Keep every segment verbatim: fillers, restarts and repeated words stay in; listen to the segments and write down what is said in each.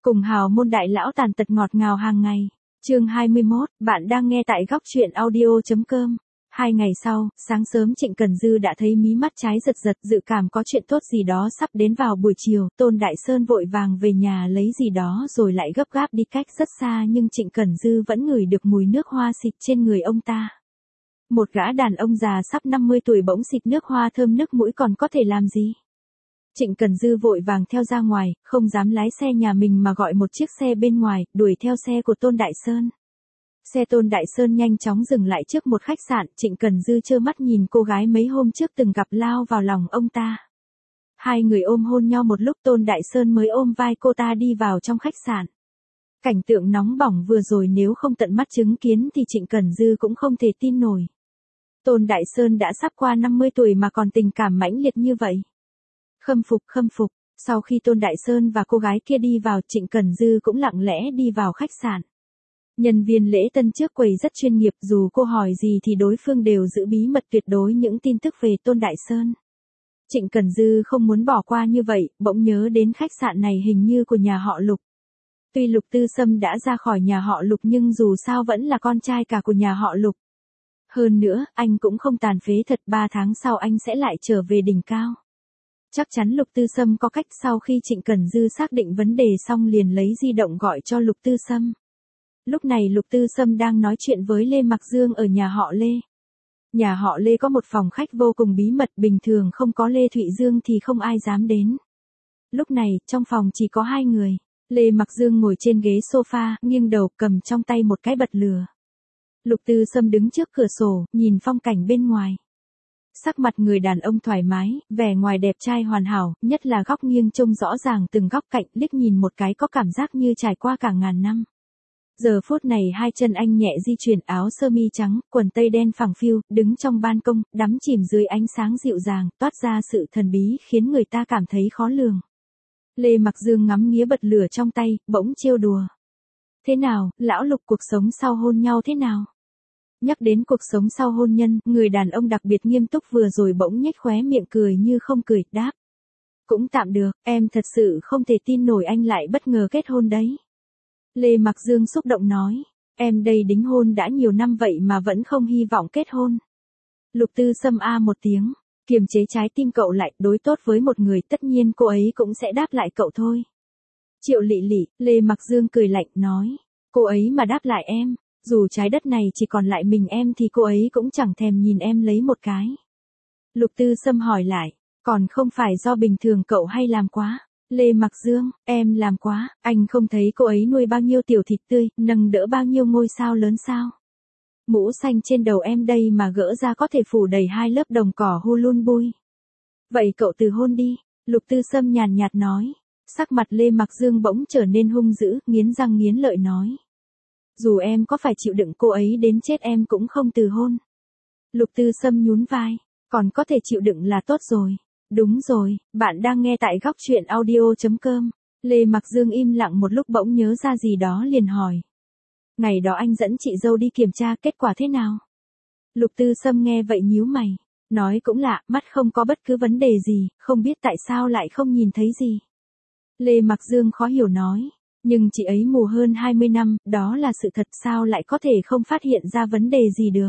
Cùng hào môn đại lão tàn tật ngọt ngào hàng ngày. Chương hai mươi mốt, bạn đang nghe tại góc truyện audio.com. Hai ngày sau, sáng sớm Trịnh Cần Dư đã thấy mí mắt trái giật giật, dự cảm có chuyện tốt gì đó sắp đến vào buổi chiều. Tôn Đại Sơn vội vàng về nhà lấy gì đó rồi lại gấp gáp đi cách rất xa, nhưng Trịnh Cần Dư vẫn ngửi được mùi nước hoa xịt trên người ông ta. Một gã đàn ông già sắp năm mươi tuổi bỗng xịt nước hoa thơm nức mũi còn có thể làm gì? Trịnh Cần Dư vội vàng theo ra ngoài, không dám lái xe nhà mình mà gọi một chiếc xe bên ngoài, đuổi theo xe của Tôn Đại Sơn. Xe Tôn Đại Sơn nhanh chóng dừng lại trước một khách sạn, Trịnh Cần Dư trơ mắt nhìn cô gái mấy hôm trước từng gặp lao vào lòng ông ta. Hai người ôm hôn nhau một lúc, Tôn Đại Sơn mới ôm vai cô ta đi vào trong khách sạn. Cảnh tượng nóng bỏng vừa rồi nếu không tận mắt chứng kiến thì Trịnh Cần Dư cũng không thể tin nổi. Tôn Đại Sơn đã sắp qua năm mươi tuổi mà còn tình cảm mãnh liệt như vậy. Khâm phục, khâm phục. Sau khi Tôn Đại Sơn và cô gái kia đi vào, Trịnh Cần Dư cũng lặng lẽ đi vào khách sạn. Nhân viên lễ tân trước quầy rất chuyên nghiệp, dù cô hỏi gì thì đối phương đều giữ bí mật tuyệt đối những tin tức về Tôn Đại Sơn. Trịnh Cần Dư không muốn bỏ qua như vậy, bỗng nhớ đến khách sạn này hình như của nhà họ Lục. Tuy Lục Tư Sâm đã ra khỏi nhà họ Lục nhưng dù sao vẫn là con trai cả của nhà họ Lục. Hơn nữa, anh cũng không tàn phế thật, ba tháng sau anh sẽ lại trở về đỉnh cao. Chắc chắn Lục Tư Sâm có cách. Sau khi Trịnh Cần Dư xác định vấn đề xong liền lấy di động gọi cho Lục Tư Sâm. Lúc này Lục Tư Sâm đang nói chuyện với Lê Mặc Dương ở nhà họ Lê. Nhà họ Lê có một phòng khách vô cùng bí mật, bình thường không có Lê Thụy Dương thì không ai dám đến. Lúc này, trong phòng chỉ có hai người. Lê Mặc Dương ngồi trên ghế sofa, nghiêng đầu cầm trong tay một cái bật lửa. Lục Tư Sâm đứng trước cửa sổ, nhìn phong cảnh bên ngoài. Sắc mặt người đàn ông thoải mái, vẻ ngoài đẹp trai hoàn hảo, nhất là góc nghiêng trông rõ ràng từng góc cạnh, liếc nhìn một cái có cảm giác như trải qua cả ngàn năm. Giờ phút này hai chân anh nhẹ di chuyển, áo sơ mi trắng, quần tây đen phẳng phiu, đứng trong ban công, đắm chìm dưới ánh sáng dịu dàng, toát ra sự thần bí khiến người ta cảm thấy khó lường. Lê Mặc Dương ngắm nghía bật lửa trong tay, bỗng trêu đùa. Thế nào, lão Lục, cuộc sống sau hôn nhau thế nào? Nhắc đến cuộc sống sau hôn nhân, người đàn ông đặc biệt nghiêm túc vừa rồi bỗng nhếch khóe miệng cười như không cười, đáp. Cũng tạm được, em thật sự không thể tin nổi anh lại bất ngờ kết hôn đấy. Lê Mặc Dương xúc động nói, em đây đính hôn đã nhiều năm vậy mà vẫn không hy vọng kết hôn. Lục Tư Sâm a một tiếng, kiềm chế trái tim cậu lại, đối tốt với một người tất nhiên cô ấy cũng sẽ đáp lại cậu thôi. Triệu Lị Lị, Lê Mặc Dương cười lạnh, nói, cô ấy mà đáp lại em. Dù trái đất này chỉ còn lại mình em thì cô ấy cũng chẳng thèm nhìn em lấy một cái. Lục Tư Sâm hỏi lại, còn không phải do bình thường cậu hay làm quá. Lê Mặc Dương, em làm quá, anh không thấy cô ấy nuôi bao nhiêu tiểu thịt tươi, nâng đỡ bao nhiêu ngôi sao lớn sao. Mũ xanh trên đầu em đây mà gỡ ra có thể phủ đầy hai lớp đồng cỏ hulun bui. Vậy cậu từ hôn đi, Lục Tư Sâm nhàn nhạt nói. Sắc mặt Lê Mặc Dương bỗng trở nên hung dữ, nghiến răng nghiến lợi nói. Dù em có phải chịu đựng cô ấy đến chết em cũng không từ hôn. Lục Tư Sâm nhún vai, còn có thể chịu đựng là tốt rồi. Đúng rồi, bạn đang nghe tại góc truyện audio.com. Lê Mặc Dương im lặng một lúc bỗng nhớ ra gì đó liền hỏi. Ngày đó anh dẫn chị dâu đi kiểm tra, kết quả thế nào? Lục Tư Sâm nghe vậy nhíu mày, nói cũng lạ, mắt không có bất cứ vấn đề gì, không biết tại sao lại không nhìn thấy gì. Lê Mặc Dương khó hiểu nói. Nhưng chị ấy mù hơn hai mươi năm, đó là sự thật, sao lại có thể không phát hiện ra vấn đề gì được.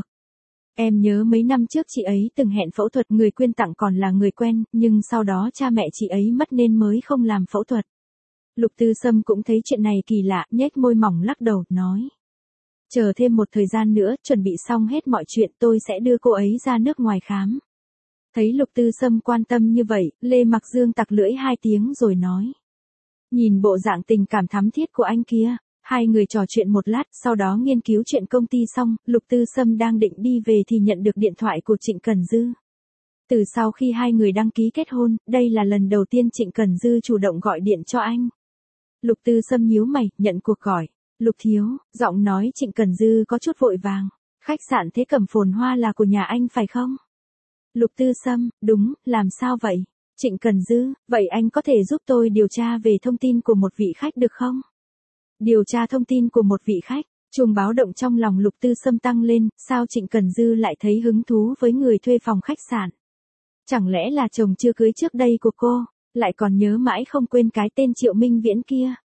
Em nhớ mấy năm trước chị ấy từng hẹn phẫu thuật, người quyên tặng còn là người quen, nhưng sau đó cha mẹ chị ấy mất nên mới không làm phẫu thuật. Lục Tư Sâm cũng thấy chuyện này kỳ lạ, nhếch môi mỏng lắc đầu, nói. Chờ thêm một thời gian nữa, chuẩn bị xong hết mọi chuyện tôi sẽ đưa cô ấy ra nước ngoài khám. Thấy Lục Tư Sâm quan tâm như vậy, Lê Mặc Dương tặc lưỡi hai tiếng rồi nói. Nhìn bộ dạng tình cảm thắm thiết của anh kia, hai người trò chuyện một lát, sau đó nghiên cứu chuyện công ty xong, Lục Tư Sâm đang định đi về thì nhận được điện thoại của Trịnh Cần Dư. Từ sau khi hai người đăng ký kết hôn, đây là lần đầu tiên Trịnh Cần Dư chủ động gọi điện cho anh. Lục Tư Sâm nhíu mày, nhận cuộc gọi. Lục thiếu, giọng nói Trịnh Cần Dư có chút vội vàng. Khách sạn Thế Cẩm Phồn Hoa là của nhà anh phải không? Lục Tư Sâm, đúng, làm sao vậy? Trịnh Cần Dư, vậy anh có thể giúp tôi điều tra về thông tin của một vị khách được không? Điều tra thông tin của một vị khách, chuông báo động trong lòng Lục Tư Sâm tăng lên, sao Trịnh Cần Dư lại thấy hứng thú với người thuê phòng khách sạn? Chẳng lẽ là chồng chưa cưới trước đây của cô, lại còn nhớ mãi không quên cái tên Triệu Minh Viễn kia?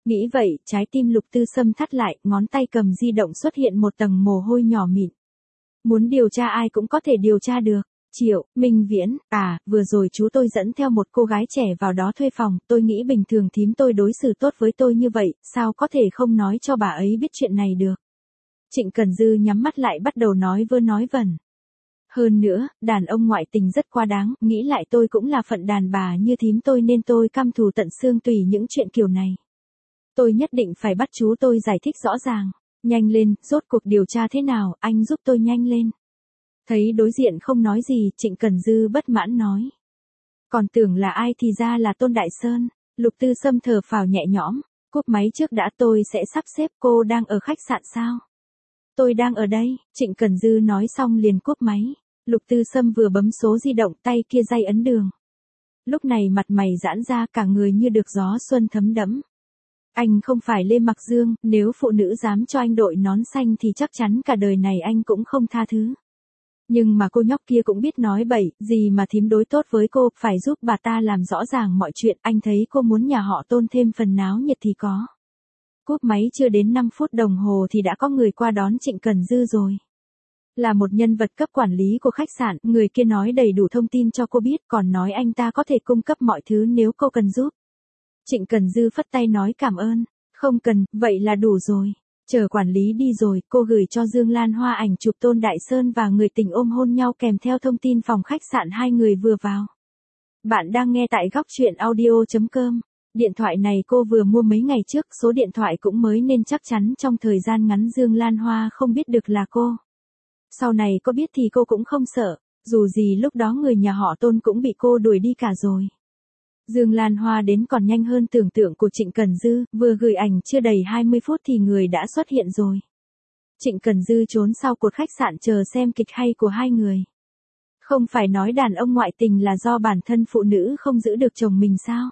Nghĩ vậy, trái tim Lục Tư Sâm thắt lại, ngón tay cầm di động xuất hiện một tầng mồ hôi nhỏ mịn. Muốn điều tra ai cũng có thể điều tra được. Triệu, Minh Viễn, à, vừa rồi chú tôi dẫn theo một cô gái trẻ vào đó thuê phòng, tôi nghĩ bình thường thím tôi đối xử tốt với tôi như vậy, sao có thể không nói cho bà ấy biết chuyện này được. Trịnh Cần Dư nhắm mắt lại bắt đầu nói vơ nói vẩn. Hơn nữa, đàn ông ngoại tình rất quá đáng, nghĩ lại tôi cũng là phận đàn bà như thím tôi nên tôi căm thù tận xương tùy những chuyện kiểu này. Tôi nhất định phải bắt chú tôi giải thích rõ ràng. Nhanh lên, rốt cuộc điều tra thế nào, anh giúp tôi nhanh lên. Thấy đối diện không nói gì, Trịnh Cần Dư bất mãn nói. Còn tưởng là ai thì ra là Tôn Đại Sơn. Lục Tư Sâm thở phào nhẹ nhõm, cúp máy trước đã, tôi sẽ sắp xếp. Cô đang ở khách sạn sao? Tôi đang ở đây, Trịnh Cần Dư nói xong liền cúp máy. Lục Tư Sâm vừa bấm số di động, tay kia day ấn đường. Lúc này mặt mày giãn ra, cả người như được gió xuân thấm đẫm. Anh không phải Lê Mặc Dương, nếu phụ nữ dám cho anh đội nón xanh thì chắc chắn cả đời này anh cũng không tha thứ. Nhưng mà cô nhóc kia cũng biết nói bậy, gì mà thím đối tốt với cô, phải giúp bà ta làm rõ ràng mọi chuyện, anh thấy cô muốn nhà họ Tôn thêm phần náo nhiệt thì có. Cúp máy chưa đến năm phút đồng hồ thì đã có người qua đón Trịnh Cần Dư rồi. Là một nhân vật cấp quản lý của khách sạn, người kia nói đầy đủ thông tin cho cô biết, còn nói anh ta có thể cung cấp mọi thứ nếu cô cần giúp. Trịnh Cần Dư phất tay nói cảm ơn, không cần, vậy là đủ rồi. Chờ quản lý đi rồi, cô gửi cho Dương Lan Hoa ảnh chụp Tôn Đại Sơn và người tình ôm hôn nhau kèm theo thông tin phòng khách sạn hai người vừa vào. Bạn đang nghe tại góc truyện audio chấm com. Điện thoại này cô vừa mua mấy ngày trước, số điện thoại cũng mới nên chắc chắn trong thời gian ngắn Dương Lan Hoa không biết được là cô. Sau này có biết thì cô cũng không sợ, dù gì lúc đó người nhà họ Tôn cũng bị cô đuổi đi cả rồi. Dương Lan Hoa đến còn nhanh hơn tưởng tượng của Trịnh Cần Dư, vừa gửi ảnh chưa đầy hai mươi phút thì người đã xuất hiện rồi. Trịnh Cần Dư trốn sau cột khách sạn chờ xem kịch hay của hai người. Không phải nói đàn ông ngoại tình là do bản thân phụ nữ không giữ được chồng mình sao?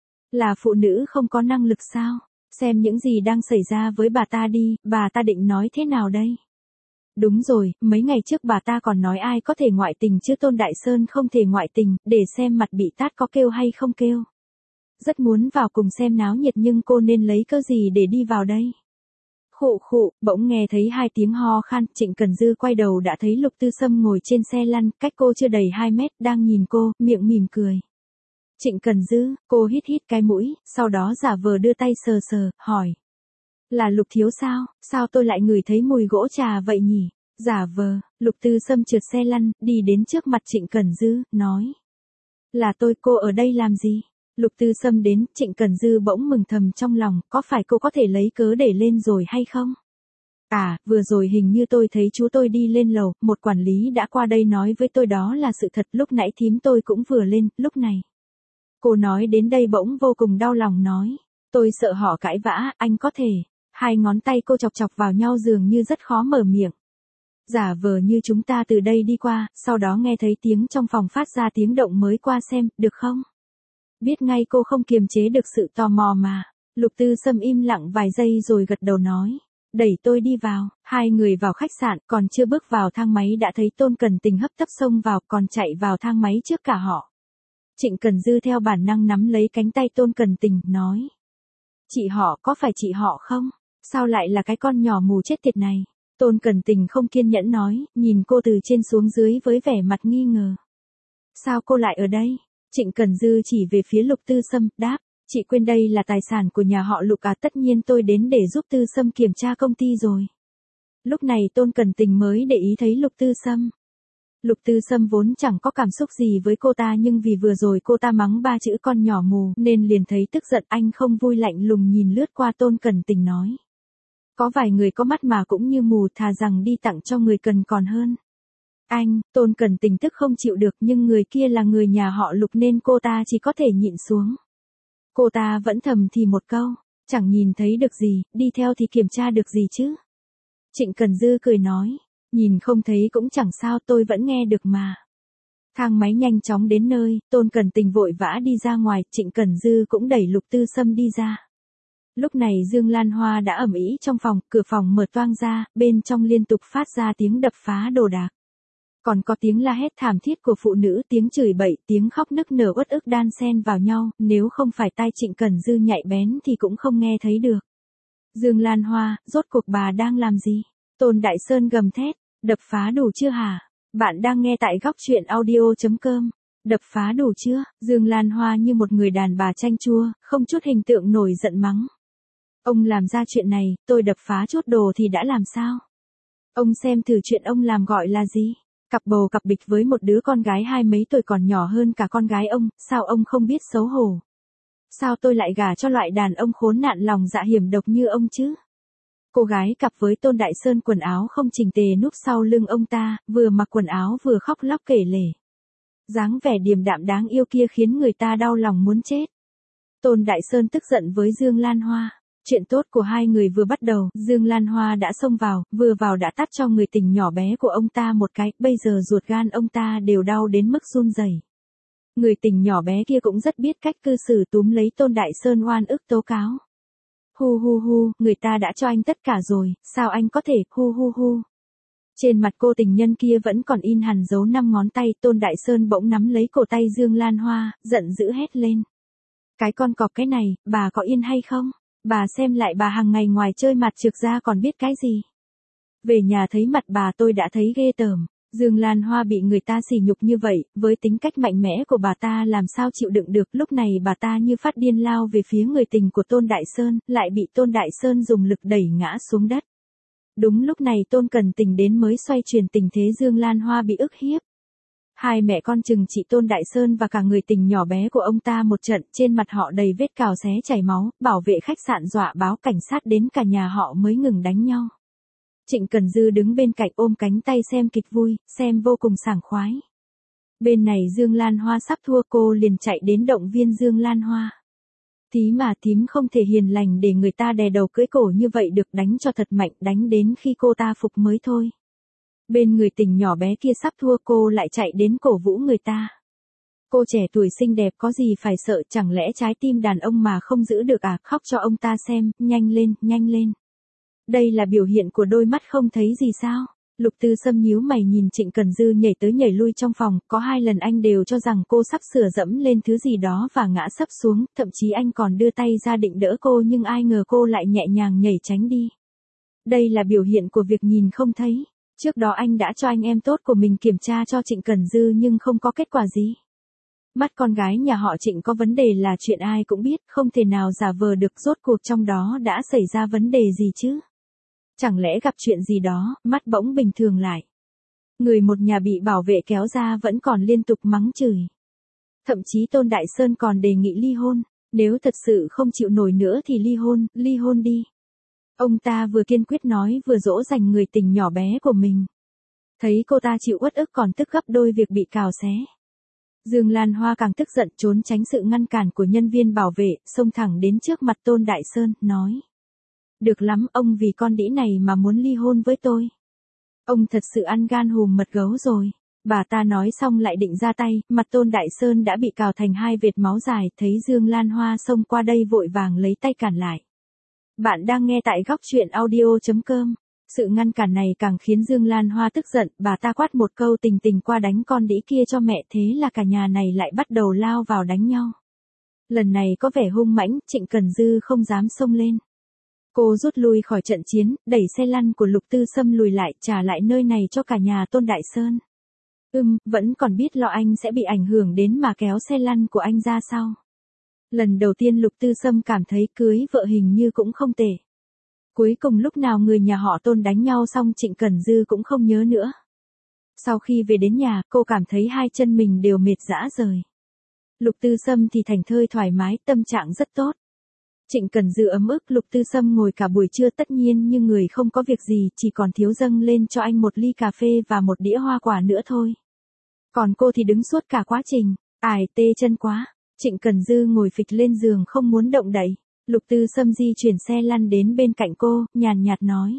Là phụ nữ không có năng lực sao? Xem những gì đang xảy ra với bà ta đi, bà ta định nói thế nào đây? Đúng rồi, mấy ngày trước bà ta còn nói ai có thể ngoại tình chứ Tôn Đại Sơn không thể ngoại tình, để xem mặt bị tát có kêu hay không kêu. Rất muốn vào cùng xem náo nhiệt nhưng cô nên lấy cớ gì để đi vào đây? Khụ khụ, bỗng nghe thấy hai tiếng ho khan, Trịnh Cần Dư quay đầu đã thấy Lục Tư Sâm ngồi trên xe lăn, cách cô chưa đầy hai mét, đang nhìn cô, miệng mỉm cười. Trịnh Cần Dư, cô hít hít cái mũi, sau đó giả vờ đưa tay sờ sờ, hỏi. Là Lục thiếu sao, sao tôi lại ngửi thấy mùi gỗ trà vậy nhỉ? Giả vờ, Lục Tư Sâm trượt xe lăn, đi đến trước mặt Trịnh Cần Dư, nói. Là tôi, cô ở đây làm gì? Lục Tư Sâm đến, Trịnh Cần Dư bỗng mừng thầm trong lòng, có phải cô có thể lấy cớ để lên rồi hay không? À, vừa rồi hình như tôi thấy chú tôi đi lên lầu, một quản lý đã qua đây nói với tôi đó là sự thật, lúc nãy thím tôi cũng vừa lên, lúc này. Cô nói đến đây bỗng vô cùng đau lòng nói, tôi sợ họ cãi vã, anh có thể. Hai ngón tay cô chọc chọc vào nhau dường như rất khó mở miệng. Giả vờ như chúng ta từ đây đi qua, sau đó nghe thấy tiếng trong phòng phát ra tiếng động mới qua xem, được không? Biết ngay cô không kiềm chế được sự tò mò mà. Lục Tư Sâm im lặng vài giây rồi gật đầu nói. Đẩy tôi đi vào, hai người vào khách sạn, còn chưa bước vào thang máy đã thấy Tôn Cần Tình hấp tấp xông vào, còn chạy vào thang máy trước cả họ. Trịnh Cần Dư theo bản năng nắm lấy cánh tay Tôn Cần Tình, nói. Chị họ, có phải chị họ không? Sao lại là cái con nhỏ mù chết tiệt này? Tôn Cần Tình không kiên nhẫn nói, nhìn cô từ trên xuống dưới với vẻ mặt nghi ngờ. Sao cô lại ở đây? Trịnh Cần Dư chỉ về phía Lục Tư Sâm, đáp, chị quên đây là tài sản của nhà họ Lục à, tất nhiên tôi đến để giúp Tư Sâm kiểm tra công ty rồi. Lúc này Tôn Cần Tình mới để ý thấy Lục Tư Sâm. Lục Tư Sâm vốn chẳng có cảm xúc gì với cô ta nhưng vì vừa rồi cô ta mắng ba chữ con nhỏ mù nên liền thấy tức giận, anh không vui lạnh lùng nhìn lướt qua Tôn Cần Tình nói. Có vài người có mắt mà cũng như mù, thà rằng đi tặng cho người cần còn hơn. Anh, Tôn Cần Tình tức không chịu được nhưng người kia là người nhà họ Lục nên cô ta chỉ có thể nhịn xuống. Cô ta vẫn thầm thì một câu, chẳng nhìn thấy được gì, đi theo thì kiểm tra được gì chứ. Trịnh Cần Dư cười nói, nhìn không thấy cũng chẳng sao, tôi vẫn nghe được mà. Thang máy nhanh chóng đến nơi, Tôn Cần Tình vội vã đi ra ngoài, Trịnh Cần Dư cũng đẩy Lục Tư Sâm đi ra. Lúc này Dương Lan Hoa đã ầm ĩ trong phòng, cửa phòng mở toang ra, bên trong liên tục phát ra tiếng đập phá đồ đạc. Còn có tiếng la hét thảm thiết của phụ nữ, tiếng chửi bậy, tiếng khóc nức nở uất ức đan xen vào nhau, nếu không phải tai Trịnh Cần Dư nhạy bén thì cũng không nghe thấy được. Dương Lan Hoa, rốt cuộc bà đang làm gì? Tôn Đại Sơn gầm thét, đập phá đủ chưa hả? Bạn đang nghe tại góc truyện audio.com. Đập phá đủ chưa? Dương Lan Hoa như một người đàn bà chanh chua, không chút hình tượng nổi giận mắng. Ông làm ra chuyện này, tôi đập phá chút đồ thì đã làm sao? Ông xem thử chuyện ông làm gọi là gì? Cặp bầu cặp bịch với một đứa con gái hai mấy tuổi còn nhỏ hơn cả con gái ông, sao ông không biết xấu hổ? Sao tôi lại gả cho loại đàn ông khốn nạn lòng dạ hiểm độc như ông chứ? Cô gái cặp với Tôn Đại Sơn quần áo không chỉnh tề núp sau lưng ông ta, vừa mặc quần áo vừa khóc lóc kể lể. Dáng vẻ điềm đạm đáng yêu kia khiến người ta đau lòng muốn chết. Tôn Đại Sơn tức giận với Dương Lan Hoa. Chuyện tốt của hai người vừa bắt đầu, Dương Lan Hoa đã xông vào, vừa vào đã tát cho người tình nhỏ bé của ông ta một cái, bây giờ ruột gan ông ta đều đau đến mức run rẩy. Người tình nhỏ bé kia cũng rất biết cách cư xử, túm lấy Tôn Đại Sơn oan ức tố cáo. Hu hu hu, người ta đã cho anh tất cả rồi, sao anh có thể, hu hu hu. Trên mặt cô tình nhân kia vẫn còn in hằn dấu năm ngón tay, Tôn Đại Sơn bỗng nắm lấy cổ tay Dương Lan Hoa, giận dữ hét lên. Cái con cọp cái này, bà có yên hay không? Bà xem lại bà hàng ngày ngoài chơi mặt trược ra còn biết cái gì? Về nhà thấy mặt bà tôi đã thấy ghê tởm. Dương Lan Hoa bị người ta sỉ nhục như vậy, với tính cách mạnh mẽ của bà ta làm sao chịu đựng được, lúc này bà ta như phát điên lao về phía người tình của Tôn Đại Sơn, lại bị Tôn Đại Sơn dùng lực đẩy ngã xuống đất. Đúng lúc này Tôn Cần Tình đến mới xoay chuyển tình thế, Dương Lan Hoa bị ức hiếp. Hai mẹ con trừng trị Tôn Đại Sơn và cả người tình nhỏ bé của ông ta một trận, trên mặt họ đầy vết cào xé chảy máu, bảo vệ khách sạn dọa báo cảnh sát đến cả nhà họ mới ngừng đánh nhau. Trịnh Cần Dư đứng bên cạnh ôm cánh tay xem kịch vui, xem vô cùng sảng khoái. Bên này Dương Lan Hoa sắp thua, cô liền chạy đến động viên Dương Lan Hoa. Tí mà thím không thể hiền lành để người ta đè đầu cưỡi cổ như vậy được, đánh cho thật mạnh, đánh đến khi cô ta phục mới thôi. Bên người tình nhỏ bé kia sắp thua, cô lại chạy đến cổ vũ người ta. Cô trẻ tuổi xinh đẹp có gì phải sợ, chẳng lẽ trái tim đàn ông mà không giữ được à, khóc cho ông ta xem, nhanh lên, nhanh lên. Đây là biểu hiện của đôi mắt không thấy gì sao? Lục Tư Sâm nhíu mày nhìn Trịnh Cần Dư nhảy tới nhảy lui trong phòng, có hai lần anh đều cho rằng cô sắp sửa dẫm lên thứ gì đó và ngã sấp xuống, thậm chí anh còn đưa tay ra định đỡ cô nhưng ai ngờ cô lại nhẹ nhàng nhảy tránh đi. Đây là biểu hiện của việc nhìn không thấy. Trước đó anh đã cho anh em tốt của mình kiểm tra cho Trịnh Cần Dư nhưng không có kết quả gì. Mắt con gái nhà họ Trịnh có vấn đề là chuyện ai cũng biết, không thể nào giả vờ được, rốt cuộc trong đó đã xảy ra vấn đề gì chứ? Chẳng lẽ gặp chuyện gì đó, mắt bỗng bình thường lại. Người một nhà bị bảo vệ kéo ra vẫn còn liên tục mắng chửi. Thậm chí Tôn Đại Sơn còn đề nghị ly hôn, nếu thật sự không chịu nổi nữa thì ly hôn, ly hôn đi. Ông ta vừa kiên quyết nói vừa dỗ dành người tình nhỏ bé của mình. Thấy cô ta chịu uất ức còn tức gấp đôi việc bị cào xé. Dương Lan Hoa càng tức giận, trốn tránh sự ngăn cản của nhân viên bảo vệ, xông thẳng đến trước mặt Tôn Đại Sơn, nói. Được lắm, ông vì con đĩ này mà muốn ly hôn với tôi. Ông thật sự ăn gan hùm mật gấu rồi. Bà ta nói xong lại định ra tay, mặt Tôn Đại Sơn đã bị cào thành hai vệt máu dài, thấy Dương Lan Hoa xông qua đây vội vàng lấy tay cản lại. Bạn đang nghe tại góc truyện audio.com. Sự ngăn cản này càng khiến Dương Lan Hoa tức giận, bà ta quát một câu tình tình qua đánh con đĩ kia cho mẹ, thế là cả nhà này lại bắt đầu lao vào đánh nhau. Lần này có vẻ hung mãnh, Trịnh Cần Dư không dám xông lên. Cô rút lui khỏi trận chiến, đẩy xe lăn của Lục Tư Sâm lùi lại, trả lại nơi này cho cả nhà Tôn Đại Sơn. Ừm, vẫn còn biết lo anh sẽ bị ảnh hưởng đến mà kéo xe lăn của anh ra sau. Lần đầu tiên Lục Tư Sâm cảm thấy cưới vợ hình như cũng không tệ. Cuối cùng lúc nào người nhà họ Tôn đánh nhau xong Trịnh Cần Dư cũng không nhớ nữa. Sau khi về đến nhà, cô cảm thấy hai chân mình đều mệt rã rời. Lục Tư Sâm thì thảnh thơi thoải mái, tâm trạng rất tốt. Trịnh Cần Dư ấm ức, Lục Tư Sâm ngồi cả buổi trưa tất nhiên như người không có việc gì, chỉ còn thiếu dâng lên cho anh một ly cà phê và một đĩa hoa quả nữa thôi. Còn cô thì đứng suốt cả quá trình, ải tê chân quá. Trịnh Cần Dư ngồi phịch lên giường không muốn động đậy. Lục Tư Sâm di chuyển xe lăn đến bên cạnh cô, nhàn nhạt nói.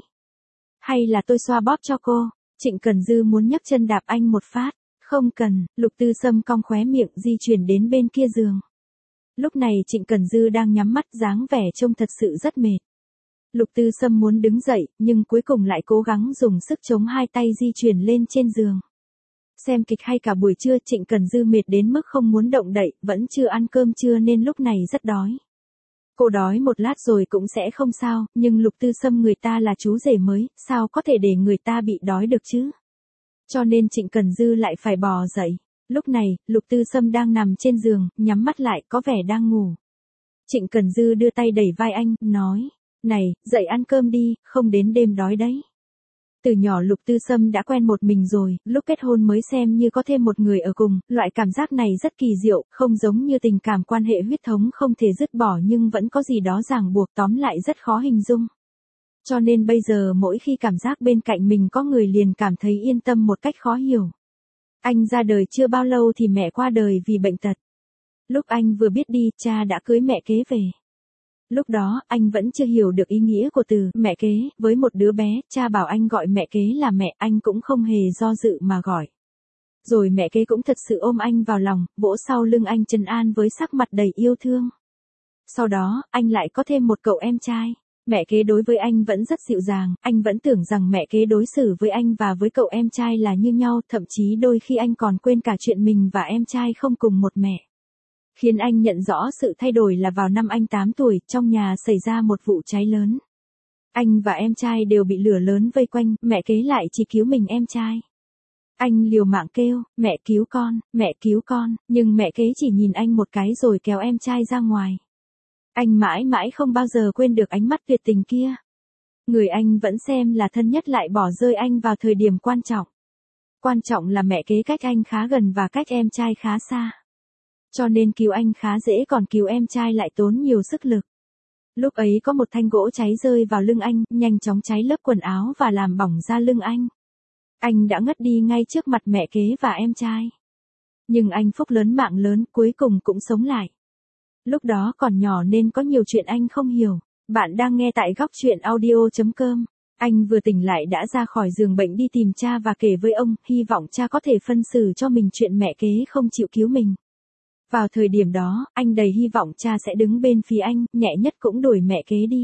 Hay là tôi xoa bóp cho cô? Trịnh Cần Dư muốn nhấc chân đạp anh một phát. Không cần, Lục Tư Sâm cong khóe miệng di chuyển đến bên kia giường. Lúc này Trịnh Cần Dư đang nhắm mắt, dáng vẻ trông thật sự rất mệt. Lục Tư Sâm muốn đứng dậy, nhưng cuối cùng lại cố gắng dùng sức chống hai tay di chuyển lên trên giường. Xem kịch hay cả buổi trưa Trịnh Cần Dư mệt đến mức không muốn động đậy, vẫn chưa ăn cơm trưa nên lúc này rất đói. Cô đói một lát rồi cũng sẽ không sao, nhưng Lục Tư Sâm người ta là chú rể mới, sao có thể để người ta bị đói được chứ? Cho nên Trịnh Cần Dư lại phải bò dậy. Lúc này, Lục Tư Sâm đang nằm trên giường, nhắm mắt lại có vẻ đang ngủ. Trịnh Cần Dư đưa tay đẩy vai anh, nói, này, dậy ăn cơm đi, không đến đêm đói đấy. Từ nhỏ Lục Tư Sâm đã quen một mình rồi, lúc kết hôn mới xem như có thêm một người ở cùng, loại cảm giác này rất kỳ diệu, không giống như tình cảm quan hệ huyết thống không thể dứt bỏ nhưng vẫn có gì đó ràng buộc, tóm lại rất khó hình dung. Cho nên bây giờ mỗi khi cảm giác bên cạnh mình có người liền cảm thấy yên tâm một cách khó hiểu. Anh ra đời chưa bao lâu thì mẹ qua đời vì bệnh tật. Lúc anh vừa biết đi, cha đã cưới mẹ kế về. Lúc đó, anh vẫn chưa hiểu được ý nghĩa của từ mẹ kế, với một đứa bé, cha bảo anh gọi mẹ kế là mẹ, anh cũng không hề do dự mà gọi. Rồi mẹ kế cũng thật sự ôm anh vào lòng, vỗ sau lưng anh trấn an với sắc mặt đầy yêu thương. Sau đó, anh lại có thêm một cậu em trai. Mẹ kế đối với anh vẫn rất dịu dàng, anh vẫn tưởng rằng mẹ kế đối xử với anh và với cậu em trai là như nhau, thậm chí đôi khi anh còn quên cả chuyện mình và em trai không cùng một mẹ. Khiến anh nhận rõ sự thay đổi là vào năm anh tám tuổi, trong nhà xảy ra một vụ cháy lớn. Anh và em trai đều bị lửa lớn vây quanh, mẹ kế lại chỉ cứu mình em trai. Anh liều mạng kêu, mẹ cứu con, mẹ cứu con, nhưng mẹ kế chỉ nhìn anh một cái rồi kéo em trai ra ngoài. Anh mãi mãi không bao giờ quên được ánh mắt tuyệt tình kia. Người anh vẫn xem là thân nhất lại bỏ rơi anh vào thời điểm quan trọng. Quan trọng là mẹ kế cách anh khá gần và cách em trai khá xa. Cho nên cứu anh khá dễ còn cứu em trai lại tốn nhiều sức lực. Lúc ấy có một thanh gỗ cháy rơi vào lưng anh, nhanh chóng cháy lớp quần áo và làm bỏng da lưng anh. Anh đã ngất đi ngay trước mặt mẹ kế và em trai. Nhưng anh phúc lớn mạng lớn cuối cùng cũng sống lại. Lúc đó còn nhỏ nên có nhiều chuyện anh không hiểu. Bạn đang nghe tại góc chuyện audio chấm com. Anh vừa tỉnh lại đã ra khỏi giường bệnh đi tìm cha và kể với ông, hy vọng cha có thể phân xử cho mình chuyện mẹ kế không chịu cứu mình. Vào thời điểm đó, anh đầy hy vọng cha sẽ đứng bên phía anh, nhẹ nhất cũng đuổi mẹ kế đi.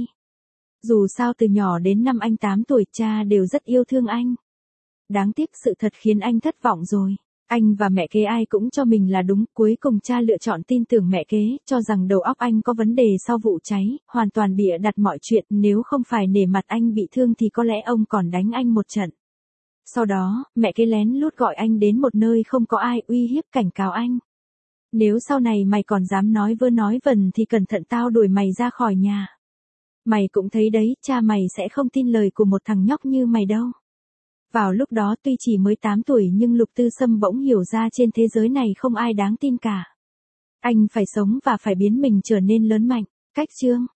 Dù sao từ nhỏ đến năm anh tám tuổi cha đều rất yêu thương anh. Đáng tiếc sự thật khiến anh thất vọng rồi. Anh và mẹ kế ai cũng cho mình là đúng, cuối cùng cha lựa chọn tin tưởng mẹ kế, cho rằng đầu óc anh có vấn đề sau vụ cháy, hoàn toàn bịa đặt mọi chuyện, nếu không phải nể mặt anh bị thương thì có lẽ ông còn đánh anh một trận. Sau đó, mẹ kế lén lút gọi anh đến một nơi không có ai, uy hiếp cảnh cáo anh. Nếu sau này mày còn dám nói vơ nói vẩn thì cẩn thận tao đuổi mày ra khỏi nhà. Mày cũng thấy đấy, cha mày sẽ không tin lời của một thằng nhóc như mày đâu. Vào lúc đó tuy chỉ mới tám tuổi nhưng Lục Tư Sâm bỗng hiểu ra trên thế giới này không ai đáng tin cả. Anh phải sống và phải biến mình trở nên lớn mạnh. Cách chương